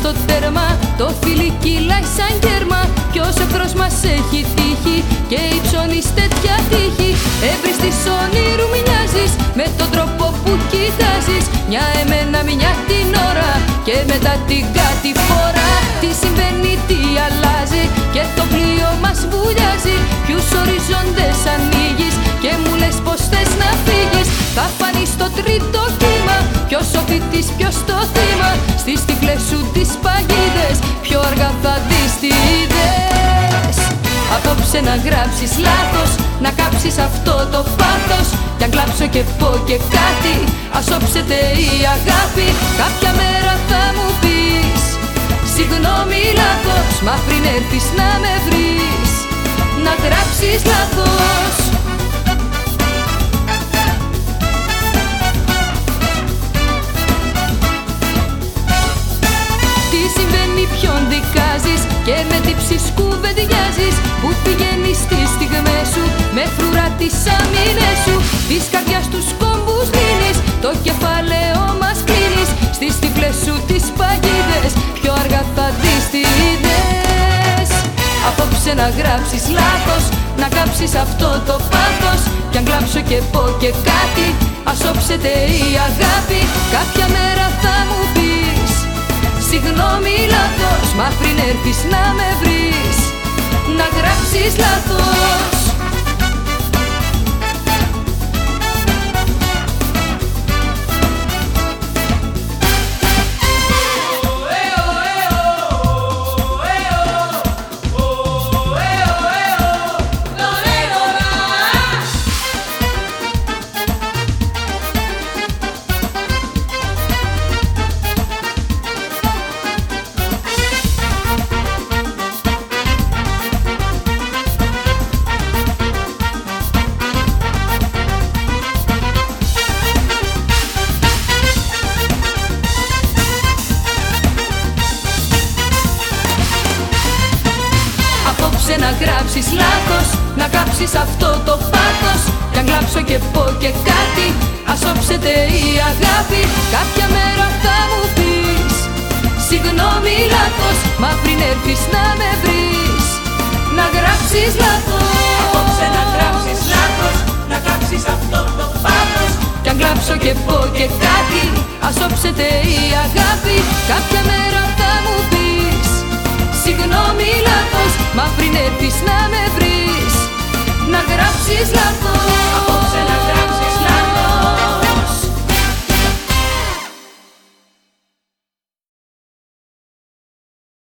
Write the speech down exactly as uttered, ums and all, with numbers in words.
στο τέρμα, το φίλι κυλάει σαν γέρμα. Κι ως εχθρός μας έχει τύχει και υψώνεις τέτοια τύχη, εύρυστης όνειρου μοιάζεις με τον τρόπο που κοιτάζεις. Μια εμένα, μια την ώρα και μετά την κατηφόρα. Τι συμβαίνει, τι αλλάζει και το πλοίο μας βουλιάζει. Ποιους οριζόντες ανοίγεις και μου λες πως θες να φύγεις. Θα φανείς στο τρίτο κύμα, ποιος ο φοιτής, ποιος το θύμα. Στις τυφλές σου τις παγίδες πιο αργά θα δεις τι είδες. Απόψε να γράψεις λάθος, να κάψεις αυτό το πάθος. Κι αν κλάψω και πω και κάτι, ας όψεται η αγάπη. Κάποια μέρα θα μου πεις συγγνώμη, λάθος, μα πριν έρθεις να με βρεις, να γράψεις λάθος. Τι συμβαίνει, ποιον δικάζεις και με τύψεις κουβεντιάζεις. Πού πηγαίνεις στις στιγμές σου, με φρουρά τις αμήνες σου. Της καρδιάς τους κόμπους λύνεις, το κεφάλαιο μας κλείνεις. Στις τυφλές σου τις παγίδες πιο αργά θα δεις τι είδες. Απόψε να γράψεις λάθος, να κάψεις αυτό το πάθος. Κι αν κλάψω και πω και κάτι, ας όψεται η αγάπη. Κάποια μέρα θα μου πεις συγγνώμη, λάθος, μα πριν έρθεις να με βρεις, να γράψεις λάθος. Να γράψεις λάθος, να κάψεις αυτό το πάθος. Κι αν κλάψω και πω και κάτι, ας όψεται η αγάπη. Κάποια μέρα θα μου πεις συγγνώμη, λάθος, μα πριν έρθεις να με βρεις, να γράψεις λάθος. Απόψε να γράψεις λάθος, να κάψεις αυτό το πάθος. Κι αν κλάψω και πω και κάτι, ας όψεται η αγάπη. Κάποια μέρα θα μου πεις συγγνώμη, λάθος, μα πριν έρθεις να με βρεις,